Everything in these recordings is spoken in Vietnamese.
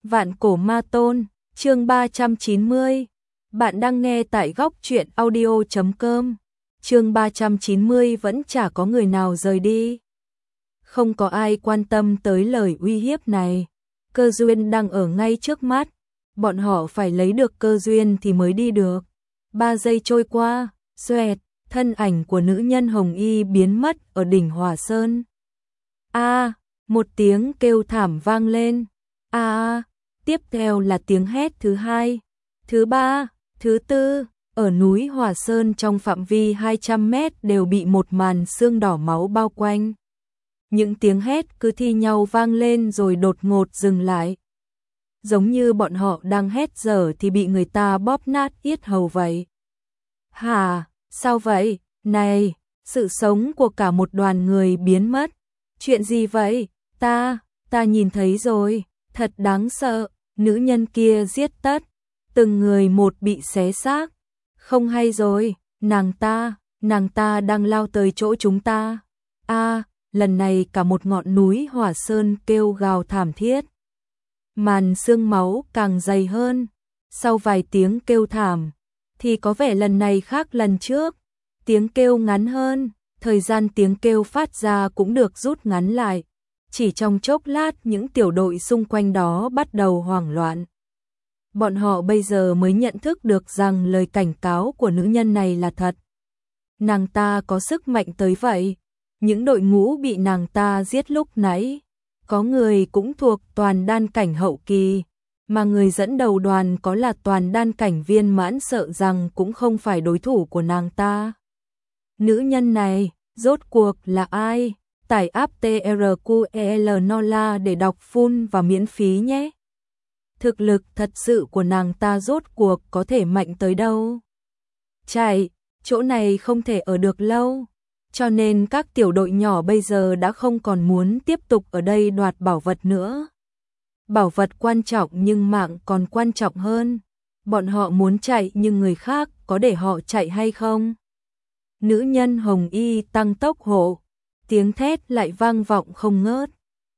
Vạn cổ ma tôn, chương 390. Bạn đang nghe tại góc truyện audio.com. Chương 390 vẫn chả có người nào rời đi. Không có ai quan tâm tới lời uy hiếp này. Cơ duyên đang ở ngay trước mắt. Bọn họ phải lấy được cơ duyên thì mới đi được. 3 giây trôi qua, xoẹt, thân ảnh của nữ nhân hồng y biến mất ở đỉnh Hỏa Sơn. Một tiếng kêu thảm vang lên. Tiếp theo là tiếng hét thứ hai, thứ ba, thứ tư. Ở núi Hỏa Sơn trong phạm vi 200 mét đều bị một màn sương đỏ máu bao quanh. Những tiếng hét cứ thi nhau vang lên rồi đột ngột dừng lại. Giống như bọn họ đang hét dở thì bị người ta bóp nát yết hầu vậy. Hả, sao vậy? Này, sự sống của cả một đoàn người biến mất. Chuyện gì vậy? Ta nhìn thấy rồi, thật đáng sợ. Nữ nhân kia giết tất, từng người một bị xé xác. Không hay rồi, nàng ta đang lao tới chỗ chúng ta. Lần này cả một ngọn núi Hỏa Sơn kêu gào thảm thiết. Màn sương máu càng dày hơn. Sau vài tiếng kêu thảm, thì có vẻ lần này khác lần trước. Tiếng kêu ngắn hơn, thời gian tiếng kêu phát ra cũng được rút ngắn lại. Chỉ trong chốc lát những tiểu đội xung quanh đó bắt đầu hoảng loạn. Bọn họ bây giờ mới nhận thức được rằng lời cảnh cáo của nữ nhân này là thật. Nàng ta có sức mạnh tới vậy. Những đội ngũ bị nàng ta giết lúc nãy, có người cũng thuộc toàn đan cảnh hậu kỳ, mà người dẫn đầu đoàn có là toàn đan cảnh viên mãn, sợ rằng cũng không phải đối thủ của nàng ta. Nữ nhân này, rốt cuộc là ai? Tải app TRQEL Nola để đọc full và miễn phí nhé. Thực lực thật sự của nàng ta rốt cuộc có thể mạnh tới đâu? Chạy, chỗ này không thể ở được lâu. Cho nên các tiểu đội nhỏ bây giờ đã không còn muốn tiếp tục ở đây đoạt bảo vật nữa. Bảo vật quan trọng nhưng mạng còn quan trọng hơn. Bọn họ muốn chạy nhưng người khác có để họ chạy hay không? Nữ nhân hồng y tăng tốc hộ. Tiếng thét lại vang vọng không ngớt.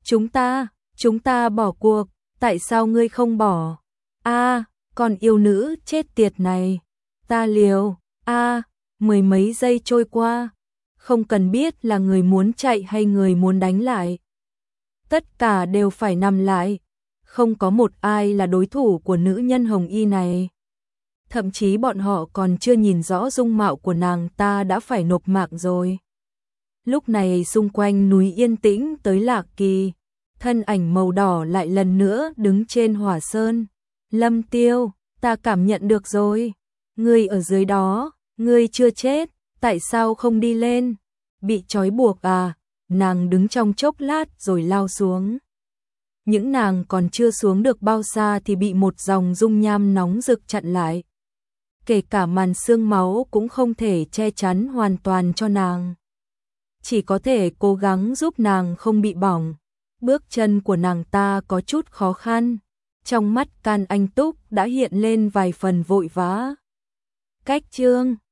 Chúng ta bỏ cuộc, tại sao ngươi không bỏ? Con yêu nữ chết tiệt này. Ta liều. Mười mấy giây trôi qua. Không cần biết là người muốn chạy hay người muốn đánh lại. Tất cả đều phải nằm lại. Không có một ai là đối thủ của nữ nhân hồng y này. Thậm chí bọn họ còn chưa nhìn rõ dung mạo của nàng ta đã phải nộp mạng rồi. Lúc này xung quanh núi yên tĩnh tới lạ kỳ. Thân ảnh màu đỏ lại lần nữa đứng trên Hỏa Sơn. Lâm Tiêu, ta cảm nhận được rồi. Ngươi ở dưới đó, ngươi chưa chết, tại sao không đi lên? Bị trói buộc à? Nàng đứng trong chốc lát rồi lao xuống. Những nàng còn chưa xuống được bao xa thì bị một dòng dung nham nóng rực chặn lại. Kể cả màn sương máu cũng không thể che chắn hoàn toàn cho nàng. Chỉ có thể cố gắng giúp nàng không bị bỏng. Bước chân của nàng ta có chút khó khăn. Trong mắt Can Anh Túc đã hiện lên vài phần vội vã. Cách chương